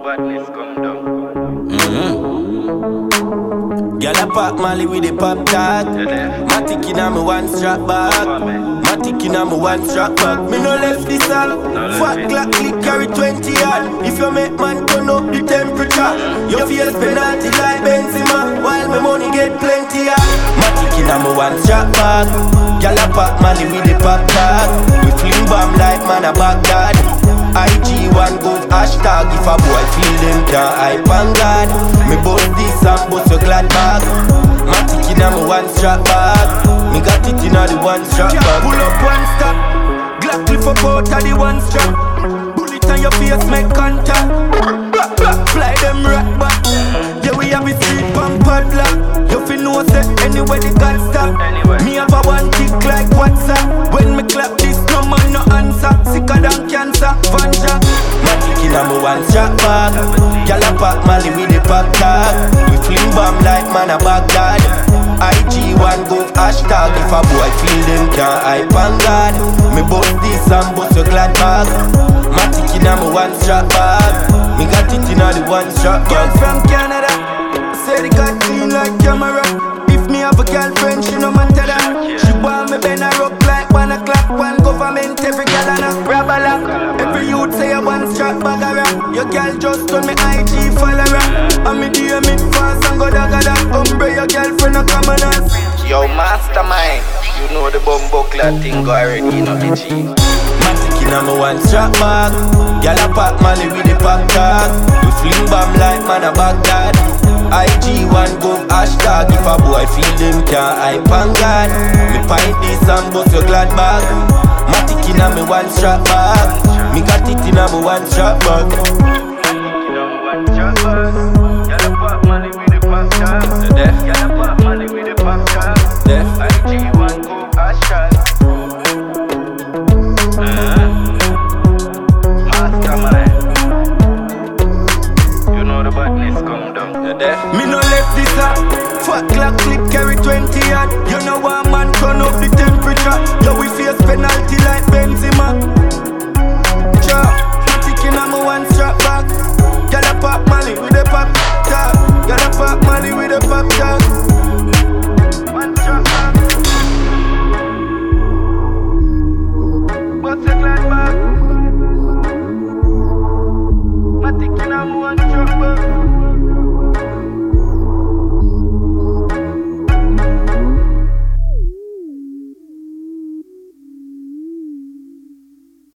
badness come down. Girl a pop Molly with the pop tag. Matic inna me one strap bag. Matic inna me one strap bag. Me no left this all. Fat clock click carry 20 yard. If you make man turn up the temperature, you feel penalty like Benzema, while my money get plenty yard. Matic inna me one strap bag. Girl a pop Molly with the pop tag. We fling bomb like man a Baghdad. IG1 go hashtag. If a boy feel them can't hype on God. Me bust this and bust your glad bag. Matic inna me one strap bag. Me got it inna the one strap bag. Pull up one stop. Glock clip up out of the one strap. Bullet on your face make contact. Fly them right back. Yeah, we have a street pump padlock. You feel no say anywhere the gun stop. Me have a one tick like WhatsApp. When me clap this no man no answer. Sicker than cancer, Vanja. Matic inna me one strap bag. Gyal a pop Molly with the pop tag. We fling bomb like man a Baghdad. IG1 go hashtag. If a boy feel them can't hype on God. Me bust this and bust your glad bag. Matic inna me one strap bag. Me got it inna the one strap Girl bag. from Canada, say they got clean like camera. If me have a girlfriend, she no matter that. She want me bend her up like 1 o'clock. One government, every girl and a grab a lock. Every youth say a one strap bag a rap. Your girl just on me IG follower. And me DM it fast and go dagga that. Umbre your girlfriend a come on us. Yo, mastermind, you know the bumbo clad thing go already, you know the G. Matic inna me one strap bag. Gyal a pop Molly with the pop tag. We fling bomb like man a Baghdad. IG1 go hashtag. If a boy feel them can't hype on God. Me pint this and bust your glad bag. Matic inna me one strap bag. Me got it inna me one strap bag. IG1 go hashtag. Mastermind, you know the badness come down. Me no left this up. Fat clock clip carry 20 yard. You know one man turn up the temperature.